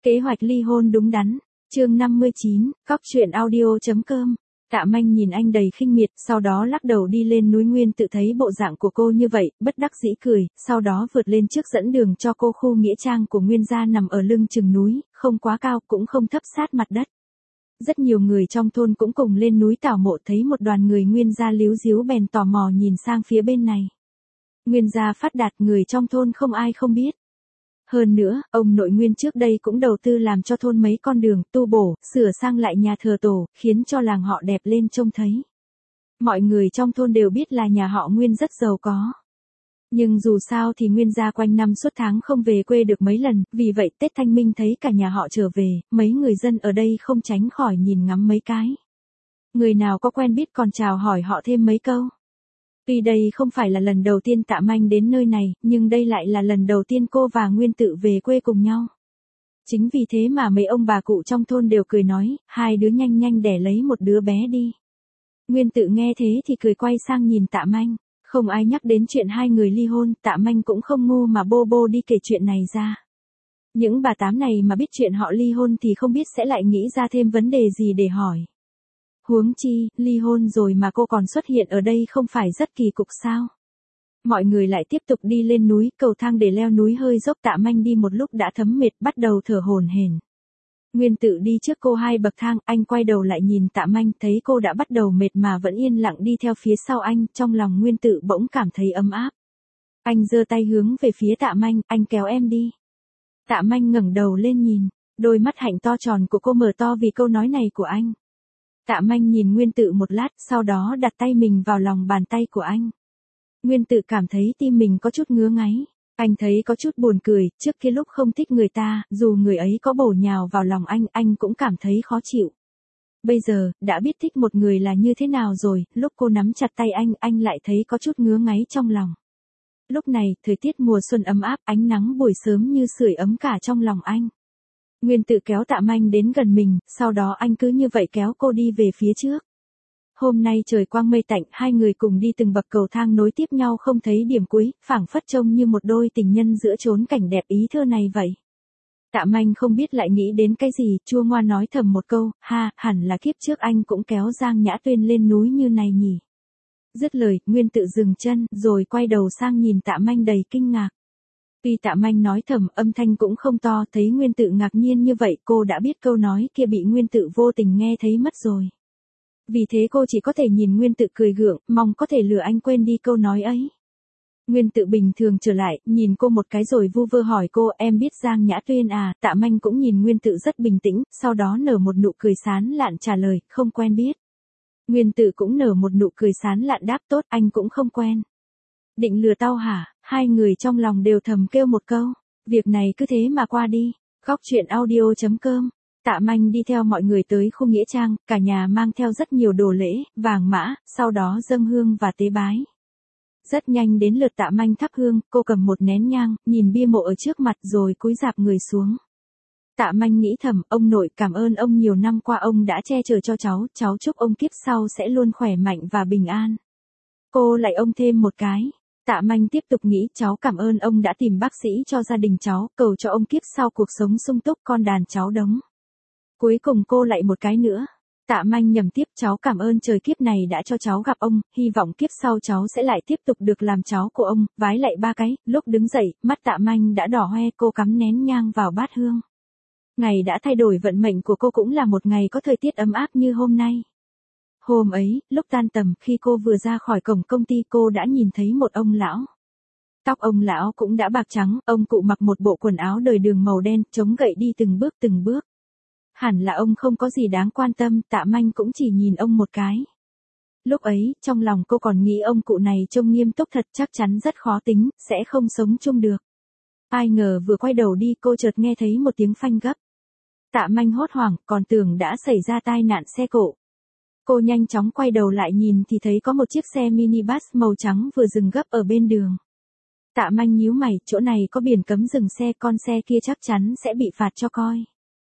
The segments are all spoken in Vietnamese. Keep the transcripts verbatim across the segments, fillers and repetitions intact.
Kế hoạch ly hôn đúng đắn. Chương năm mươi chín, cóc truyện audio.com. Tạ Manh nhìn anh đầy khinh miệt, sau đó lắc đầu đi lên núi. Nguyên tự thấy bộ dạng của cô như vậy, bất đắc dĩ cười, sau đó vượt lên trước dẫn đường cho cô. Khu nghĩa trang của Nguyên gia nằm ở lưng chừng núi, không quá cao cũng không thấp sát mặt đất. Rất nhiều người trong thôn cũng cùng lên núi tảo mộ, thấy một đoàn người Nguyên gia líu díu bèn tò mò nhìn sang phía bên này. Nguyên gia phát đạt, người trong thôn không ai không biết. Hơn nữa, ông nội Nguyên trước đây cũng đầu tư làm cho thôn mấy con đường, tu bổ, sửa sang lại nhà thờ tổ, khiến cho làng họ đẹp lên trông thấy. Mọi người trong thôn đều biết là nhà họ Nguyên rất giàu có. Nhưng dù sao thì Nguyên gia quanh năm suốt tháng không về quê được mấy lần, vì vậy Tết Thanh Minh thấy cả nhà họ trở về, mấy người dân ở đây không tránh khỏi nhìn ngắm mấy cái. Người nào có quen biết còn chào hỏi họ thêm mấy câu. Tuy đây không phải là lần đầu tiên Tạ Manh đến nơi này, nhưng đây lại là lần đầu tiên cô và Nguyên tự về quê cùng nhau. Chính vì thế mà mấy ông bà cụ trong thôn đều cười nói, hai đứa nhanh nhanh đẻ lấy một đứa bé đi. Nguyên tự nghe thế thì cười quay sang nhìn Tạ Manh, không ai nhắc đến chuyện hai người ly hôn, Tạ Manh cũng không ngu mà bô bô đi kể chuyện này ra. Những bà tám này mà biết chuyện họ ly hôn thì không biết sẽ lại nghĩ ra thêm vấn đề gì để hỏi. Huống chi, ly hôn rồi mà cô còn xuất hiện ở đây không phải rất kỳ cục sao? Mọi người lại tiếp tục đi lên núi, cầu thang để leo núi hơi dốc. Tạ Manh đi một lúc đã thấm mệt, bắt đầu thở hổn hển. Nguyên tự đi trước cô hai bậc thang, anh quay đầu lại nhìn Tạ Manh, thấy cô đã bắt đầu mệt mà vẫn yên lặng đi theo phía sau anh, trong lòng Nguyên tự bỗng cảm thấy ấm áp. Anh giơ tay hướng về phía Tạ Manh, anh kéo em đi. Tạ Manh ngẩng đầu lên nhìn, đôi mắt hạnh to tròn của cô mở to vì câu nói này của anh. Tạ Manh nhìn Nguyên tự một lát, sau đó đặt tay mình vào lòng bàn tay của anh. Nguyên tự cảm thấy tim mình có chút ngứa ngáy. Anh thấy có chút buồn cười, trước kia lúc không thích người ta, dù người ấy có bổ nhào vào lòng anh, anh cũng cảm thấy khó chịu. Bây giờ, đã biết thích một người là như thế nào rồi, lúc cô nắm chặt tay anh, anh lại thấy có chút ngứa ngáy trong lòng. Lúc này, thời tiết mùa xuân ấm áp, ánh nắng buổi sớm như sưởi ấm cả trong lòng anh. Nguyên tự kéo Tạ Manh đến gần mình, sau đó anh cứ như vậy kéo cô đi về phía trước. Hôm nay trời quang mây tạnh, hai người cùng đi từng bậc cầu thang nối tiếp nhau không thấy điểm cuối, phảng phất trông như một đôi tình nhân giữa chốn cảnh đẹp ý thơ này vậy. Tạ Manh không biết lại nghĩ đến cái gì, chua ngoa nói thầm một câu, ha, hẳn là kiếp trước anh cũng kéo Giang Nhã Tuyên lên núi như này nhỉ. Dứt lời, Nguyên tự dừng chân, rồi quay đầu sang nhìn Tạ Manh đầy kinh ngạc. Tuy Tạ Manh nói thầm, âm thanh cũng không to, thấy Nguyên tự ngạc nhiên như vậy, cô đã biết câu nói kia bị Nguyên tự vô tình nghe thấy mất rồi. Vì thế cô chỉ có thể nhìn Nguyên tự cười gượng, mong có thể lừa anh quên đi câu nói ấy. Nguyên tự bình thường trở lại, nhìn cô một cái rồi vu vơ hỏi cô, em biết Giang Nhã Tuyên à? Tạ Manh cũng nhìn Nguyên tự rất bình tĩnh, sau đó nở một nụ cười sán lạn trả lời, không quen biết. Nguyên tự cũng nở một nụ cười sán lạn đáp, tốt, anh cũng không quen. Định lừa tao hả? Hai người trong lòng đều thầm kêu một câu, việc này cứ thế mà qua đi. Cóc truyện audio.com. Tạ Manh đi theo mọi người tới khu nghĩa trang, cả nhà mang theo rất nhiều đồ lễ, vàng mã, sau đó dâng hương và tế bái. Rất nhanh đến lượt Tạ Manh thắp hương, cô cầm một nén nhang, nhìn bia mộ ở trước mặt rồi cúi rạp người xuống. Tạ Manh nghĩ thầm, ông nội cảm ơn ông nhiều năm qua ông đã che chở cho cháu, cháu chúc ông kiếp sau sẽ luôn khỏe mạnh và bình an. Cô lại ông thêm một cái. Tạ Manh tiếp tục nghĩ, cháu cảm ơn ông đã tìm bác sĩ cho gia đình cháu, cầu cho ông kiếp sau cuộc sống sung túc, con đàn cháu đống. Cuối cùng cô lại một cái nữa. Tạ Manh nhầm tiếp, cháu cảm ơn trời kiếp này đã cho cháu gặp ông, hy vọng kiếp sau cháu sẽ lại tiếp tục được làm cháu của ông, vái lại ba cái, lúc đứng dậy, mắt Tạ Manh đã đỏ hoe, cô cắm nén nhang vào bát hương. Ngày đã thay đổi vận mệnh của cô cũng là một ngày có thời tiết ấm áp như hôm nay. Hôm ấy, lúc tan tầm, khi cô vừa ra khỏi cổng công ty cô đã nhìn thấy một ông lão. Tóc ông lão cũng đã bạc trắng, ông cụ mặc một bộ quần áo đời đường màu đen, chống gậy đi từng bước từng bước. Hẳn là ông không có gì đáng quan tâm, Tạ Manh cũng chỉ nhìn ông một cái. Lúc ấy, trong lòng cô còn nghĩ ông cụ này trông nghiêm túc thật, chắc chắn rất khó tính, sẽ không sống chung được. Ai ngờ vừa quay đầu đi cô chợt nghe thấy một tiếng phanh gấp. Tạ Manh hốt hoảng, còn tưởng đã xảy ra tai nạn xe cộ. Cô nhanh chóng quay đầu lại nhìn thì thấy có một chiếc xe minibus màu trắng vừa dừng gấp ở bên đường. Tạ Manh nhíu mày, chỗ này có biển cấm dừng xe, con xe kia chắc chắn sẽ bị phạt cho coi.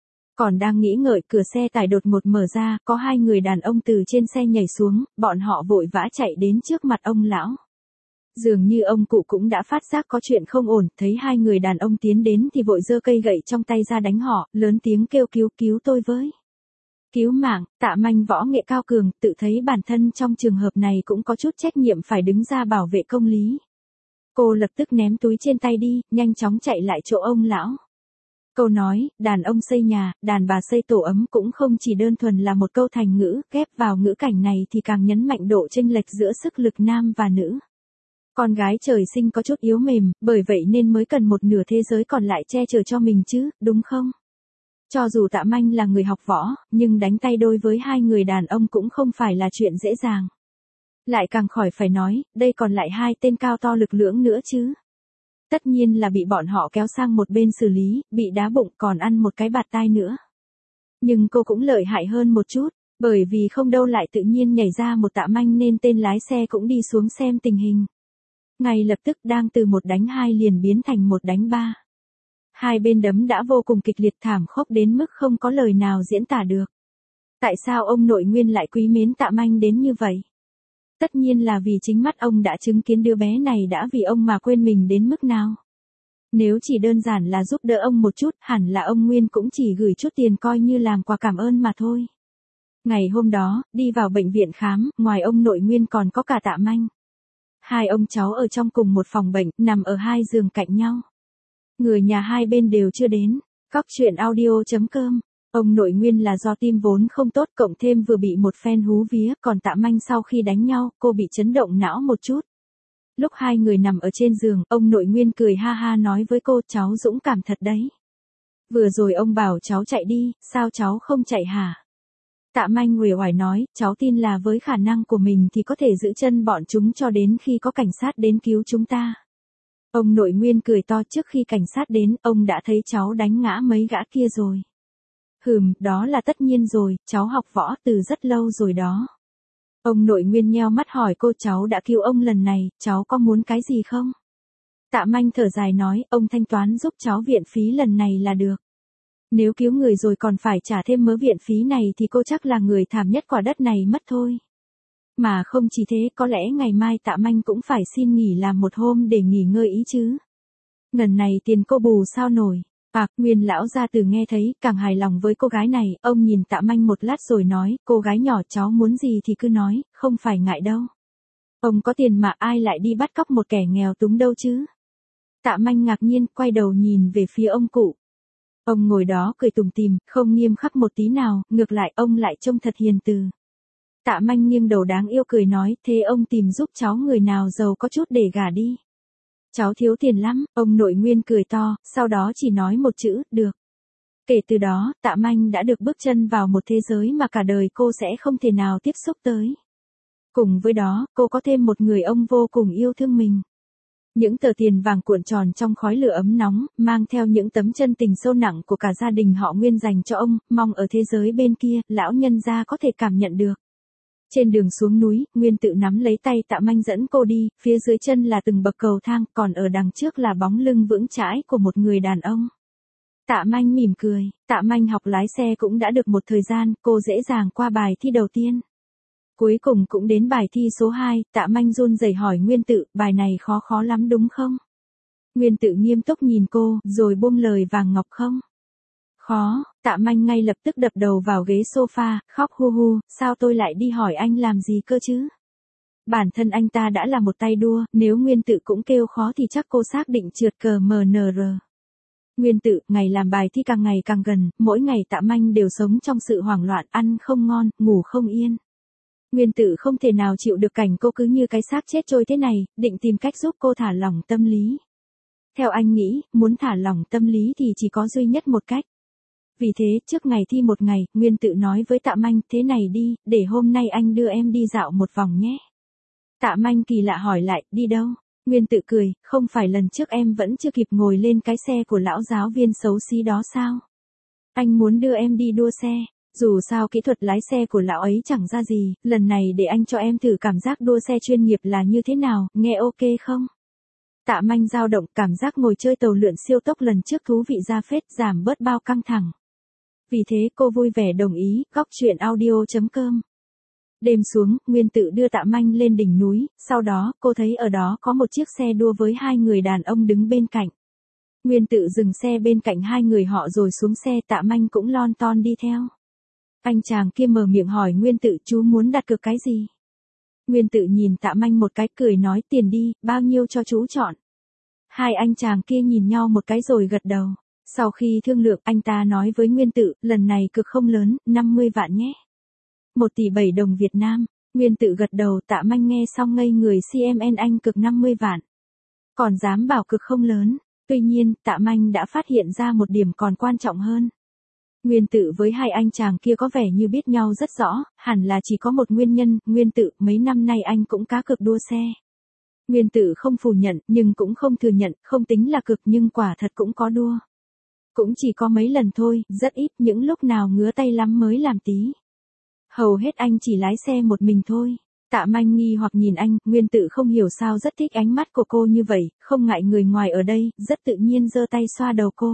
Còn đang nghĩ ngợi, cửa xe tải đột ngột mở ra, có hai người đàn ông từ trên xe nhảy xuống, bọn họ vội vã chạy đến trước mặt ông lão. Dường như ông cụ cũng đã phát giác có chuyện không ổn, thấy hai người đàn ông tiến đến thì vội giơ cây gậy trong tay ra đánh họ, lớn tiếng kêu cứu cứu tôi với. Cứu mạng. Tạ Manh võ nghệ cao cường, tự thấy bản thân trong trường hợp này cũng có chút trách nhiệm phải đứng ra bảo vệ công lý. Cô lập tức ném túi trên tay đi, nhanh chóng chạy lại chỗ ông lão. Câu nói, đàn ông xây nhà, đàn bà xây tổ ấm cũng không chỉ đơn thuần là một câu thành ngữ, ghép vào ngữ cảnh này thì càng nhấn mạnh độ chênh lệch giữa sức lực nam và nữ. Con gái trời sinh có chút yếu mềm, bởi vậy nên mới cần một nửa thế giới còn lại che chở cho mình chứ, đúng không? Cho dù Tạ Manh là người học võ, nhưng đánh tay đôi với hai người đàn ông cũng không phải là chuyện dễ dàng. Lại càng khỏi phải nói, đây còn lại hai tên cao to lực lưỡng nữa chứ. Tất nhiên là bị bọn họ kéo sang một bên xử lý, bị đá bụng còn ăn một cái bạt tai nữa. Nhưng cô cũng lợi hại hơn một chút, bởi vì không đâu lại tự nhiên nhảy ra một Tạ Manh nên tên lái xe cũng đi xuống xem tình hình. Ngay lập tức đang từ một đánh hai liền biến thành một đánh ba. Hai bên đấm đã vô cùng kịch liệt thảm khốc đến mức không có lời nào diễn tả được. Tại sao ông nội Nguyên lại quý mến Tạ Manh đến như vậy? Tất nhiên là vì chính mắt ông đã chứng kiến đứa bé này đã vì ông mà quên mình đến mức nào. Nếu chỉ đơn giản là giúp đỡ ông một chút, hẳn là ông Nguyên cũng chỉ gửi chút tiền coi như làm quà cảm ơn mà thôi. Ngày hôm đó, đi vào bệnh viện khám, ngoài ông nội Nguyên còn có cả Tạ Manh. Hai ông cháu ở trong cùng một phòng bệnh, nằm ở hai giường cạnh nhau. Người nhà hai bên đều chưa đến. Cóc truyện audio chấm com. Ông nội Nguyên là do tim vốn không tốt cộng thêm vừa bị một phen hú vía, còn Tạ Manh sau khi đánh nhau, cô bị chấn động não một chút. Lúc hai người nằm ở trên giường, ông nội Nguyên cười ha ha nói với cô, cháu dũng cảm thật đấy. Vừa rồi ông bảo cháu chạy đi, sao cháu không chạy hả? Tạ Manh uể oải nói, cháu tin là với khả năng của mình thì có thể giữ chân bọn chúng cho đến khi có cảnh sát đến cứu chúng ta. Ông nội Nguyên cười to, trước khi cảnh sát đến, ông đã thấy cháu đánh ngã mấy gã kia rồi. Hừm, đó là tất nhiên rồi, cháu học võ từ rất lâu rồi đó. Ông nội Nguyên nheo mắt hỏi cô, cháu đã cứu ông lần này, cháu có muốn cái gì không? Tạ Manh thở dài nói, ông thanh toán giúp cháu viện phí lần này là được. Nếu cứu người rồi còn phải trả thêm mớ viện phí này thì cô chắc là người thảm nhất quả đất này mất thôi. Mà không chỉ thế, có lẽ ngày mai Tạ Manh cũng phải xin nghỉ làm một hôm để nghỉ ngơi ý chứ. Ngần này tiền cô bù sao nổi. À, Nguyên lão gia từ nghe thấy, càng hài lòng với cô gái này, ông nhìn Tạ Manh một lát rồi nói, cô gái nhỏ cháu muốn gì thì cứ nói, không phải ngại đâu. Ông có tiền mà ai lại đi bắt cóc một kẻ nghèo túng đâu chứ. Tạ Manh ngạc nhiên, quay đầu nhìn về phía ông cụ. Ông ngồi đó cười tủm tỉm, không nghiêm khắc một tí nào, ngược lại ông lại trông thật hiền từ. Tạ Manh nghiêng đầu đáng yêu cười nói, thế ông tìm giúp cháu người nào giàu có chút để gả đi. Cháu thiếu tiền lắm, ông nội Nguyên cười to, sau đó chỉ nói một chữ, được. Kể từ đó, Tạ Manh đã được bước chân vào một thế giới mà cả đời cô sẽ không thể nào tiếp xúc tới. Cùng với đó, cô có thêm một người ông vô cùng yêu thương mình. Những tờ tiền vàng cuộn tròn trong khói lửa ấm nóng, mang theo những tấm chân tình sâu nặng của cả gia đình họ Nguyên dành cho ông, mong ở thế giới bên kia, lão nhân gia có thể cảm nhận được. Trên đường xuống núi, Nguyên tự nắm lấy tay Tạ Manh dẫn cô đi, phía dưới chân là từng bậc cầu thang, còn ở đằng trước là bóng lưng vững chãi của một người đàn ông. Tạ Manh mỉm cười, Tạ Manh học lái xe cũng đã được một thời gian, cô dễ dàng qua bài thi đầu tiên. Cuối cùng cũng đến bài thi số hai, Tạ Manh run rẩy hỏi Nguyên tự, bài này khó khó lắm đúng không? Nguyên tự nghiêm túc nhìn cô, rồi buông lời vàng ngọc không? Khó, Tạ Manh ngay lập tức đập đầu vào ghế sofa, khóc hu hu, sao tôi lại đi hỏi anh làm gì cơ chứ? Bản thân anh ta đã là một tay đua, nếu Nguyên tự cũng kêu khó thì chắc cô xác định trượt cờ em en rờ. Nguyên tự, ngày làm bài thi càng ngày càng gần, mỗi ngày Tạ Manh đều sống trong sự hoảng loạn, ăn không ngon, ngủ không yên. Nguyên tự không thể nào chịu được cảnh cô cứ như cái xác chết trôi thế này, định tìm cách giúp cô thả lỏng tâm lý. Theo anh nghĩ, muốn thả lỏng tâm lý thì chỉ có duy nhất một cách. Vì thế, trước ngày thi một ngày, Nguyên tự nói với Tạ Manh, thế này đi, để hôm nay anh đưa em đi dạo một vòng nhé. Tạ Manh kỳ lạ hỏi lại, đi đâu? Nguyên tự cười, không phải lần trước em vẫn chưa kịp ngồi lên cái xe của lão giáo viên xấu xí đó sao? Anh muốn đưa em đi đua xe. Dù sao kỹ thuật lái xe của lão ấy chẳng ra gì, lần này để anh cho em thử cảm giác đua xe chuyên nghiệp là như thế nào, nghe ok không? Tạ Manh dao động, cảm giác ngồi chơi tàu lượn siêu tốc lần trước thú vị ra phết, giảm bớt bao căng thẳng. Vì thế cô vui vẻ đồng ý, cóc truyện audio chấm com Đêm xuống, Nguyên Tự đưa Tạ Manh lên đỉnh núi, sau đó, cô thấy ở đó có một chiếc xe đua với hai người đàn ông đứng bên cạnh. Nguyên Tự dừng xe bên cạnh hai người họ rồi xuống xe, Tạ Manh cũng lon ton đi theo. Anh chàng kia mở miệng hỏi Nguyên Tự, chú muốn đặt cược cái gì? Nguyên Tự nhìn Tạ Manh một cái, cười nói, tiền đi, bao nhiêu cho chú chọn. Hai anh chàng kia nhìn nhau một cái rồi gật đầu. Sau khi thương lượng, anh ta nói với Nguyên Tự, lần này cược không lớn, năm mươi vạn nhé. một tỷ bảy đồng Việt Nam. Nguyên Tự gật đầu, Tạ Manh nghe xong ngây người, xê em anh cược năm mươi vạn. Còn dám bảo cược không lớn. Tuy nhiên, Tạ Manh đã phát hiện ra một điểm còn quan trọng hơn. Nguyên Tự với hai anh chàng kia có vẻ như biết nhau rất rõ, hẳn là chỉ có một nguyên nhân, Nguyên Tự, mấy năm nay anh cũng cá cược đua xe. Nguyên Tự không phủ nhận, nhưng cũng không thừa nhận, không tính là cực nhưng quả thật cũng có đua. Cũng chỉ có mấy lần thôi, rất ít, những lúc nào ngứa tay lắm mới làm tí. Hầu hết anh chỉ lái xe một mình thôi. Tạ Manh nghi hoặc nhìn anh, Nguyên Tự không hiểu sao rất thích ánh mắt của cô như vậy, không ngại người ngoài ở đây, rất tự nhiên giơ tay xoa đầu cô.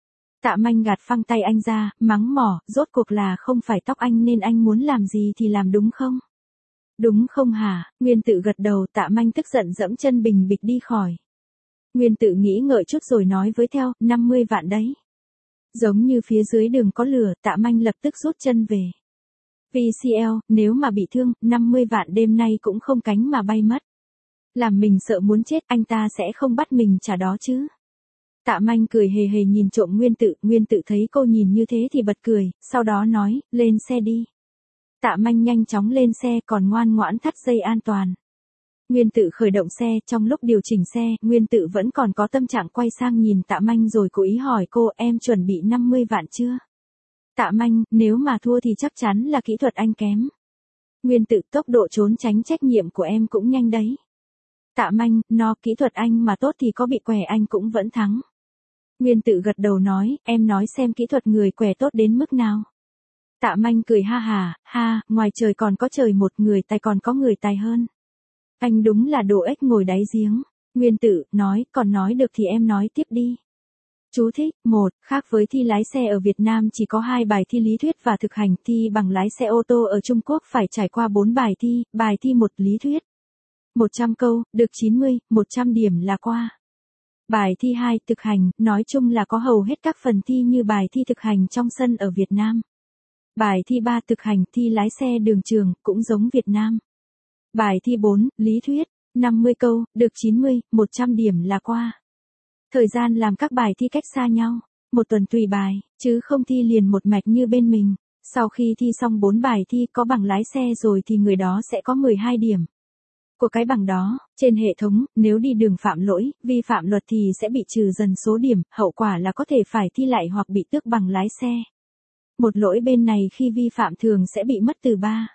Tạ Manh gạt phăng tay anh ra, mắng mỏ, rốt cuộc là không phải tóc anh nên anh muốn làm gì thì làm đúng không? Đúng không hả? Nguyên Tự gật đầu, Tạ Manh tức giận dẫm chân bình bịch đi khỏi. Nguyên Tự nghĩ ngợi chút rồi nói với theo, năm mươi vạn đấy. Giống như phía dưới đường có lửa, Tạ Manh lập tức rút chân về. vê xê lờ, nếu mà bị thương, năm mươi vạn đêm nay cũng không cánh mà bay mất. Làm mình sợ muốn chết, anh ta sẽ không bắt mình trả đó chứ. Tạ Manh cười hề hề nhìn trộm Nguyên Tự, Nguyên Tự thấy cô nhìn như thế thì bật cười, sau đó nói, lên xe đi. Tạ Manh nhanh chóng lên xe còn ngoan ngoãn thắt dây an toàn. Nguyên Tự khởi động xe, trong lúc điều chỉnh xe, Nguyên Tự vẫn còn có tâm trạng quay sang nhìn Tạ Manh rồi cố ý hỏi cô, em chuẩn bị năm mươi vạn chưa? Tạ Manh, nếu mà thua thì chắc chắn là kỹ thuật anh kém. Nguyên Tự, tốc độ trốn tránh trách nhiệm của em cũng nhanh đấy. Tạ Manh, no, kỹ thuật anh mà tốt thì có bị què anh cũng vẫn thắng. Nguyên Tự gật đầu nói, em nói xem kỹ thuật người què tốt đến mức nào. Tạ Manh cười ha hà, ha, ngoài trời còn có trời một, người tài còn có người tài hơn. Anh đúng là đồ ếch ngồi đáy giếng. Nguyên Tự, nói, còn nói được thì em nói tiếp đi. Chú thích, một, khác với thi lái xe ở Việt Nam chỉ có hai bài thi lý thuyết và thực hành, thi bằng lái xe ô tô ở Trung Quốc phải trải qua bốn bài thi, bài thi một lý thuyết. một trăm câu, được chín mươi, một trăm điểm là qua. Bài thi hai, thực hành, nói chung là có hầu hết các phần thi như bài thi thực hành trong sân ở Việt Nam. Bài thi ba, thực hành, thi lái xe đường trường, cũng giống Việt Nam. Bài thi bốn, lý thuyết, năm mươi câu, được chín mươi, một trăm điểm là qua. Thời gian làm các bài thi cách xa nhau, một tuần tùy bài, chứ không thi liền một mạch như bên mình. Sau khi thi xong bốn bài thi có bằng lái xe rồi thì người đó sẽ có mười hai điểm. Của cái bằng đó, trên hệ thống, nếu đi đường phạm lỗi, vi phạm luật thì sẽ bị trừ dần số điểm, hậu quả là có thể phải thi lại hoặc bị tước bằng lái xe. Một lỗi bên này khi vi phạm thường sẽ bị mất từ ba.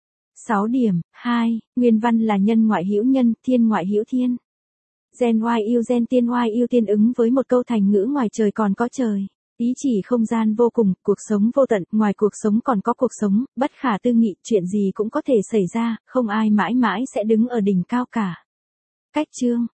sáu điểm. hai. Nguyên văn là nhân ngoại hữu nhân, thiên ngoại hữu thiên. Gen y yêu gen tiên y yêu tiên ứng với một câu thành ngữ ngoài trời còn có trời. Ý chỉ không gian vô cùng, cuộc sống vô tận, ngoài cuộc sống còn có cuộc sống, bất khả tư nghị, chuyện gì cũng có thể xảy ra, không ai mãi mãi sẽ đứng ở đỉnh cao cả. Cách chương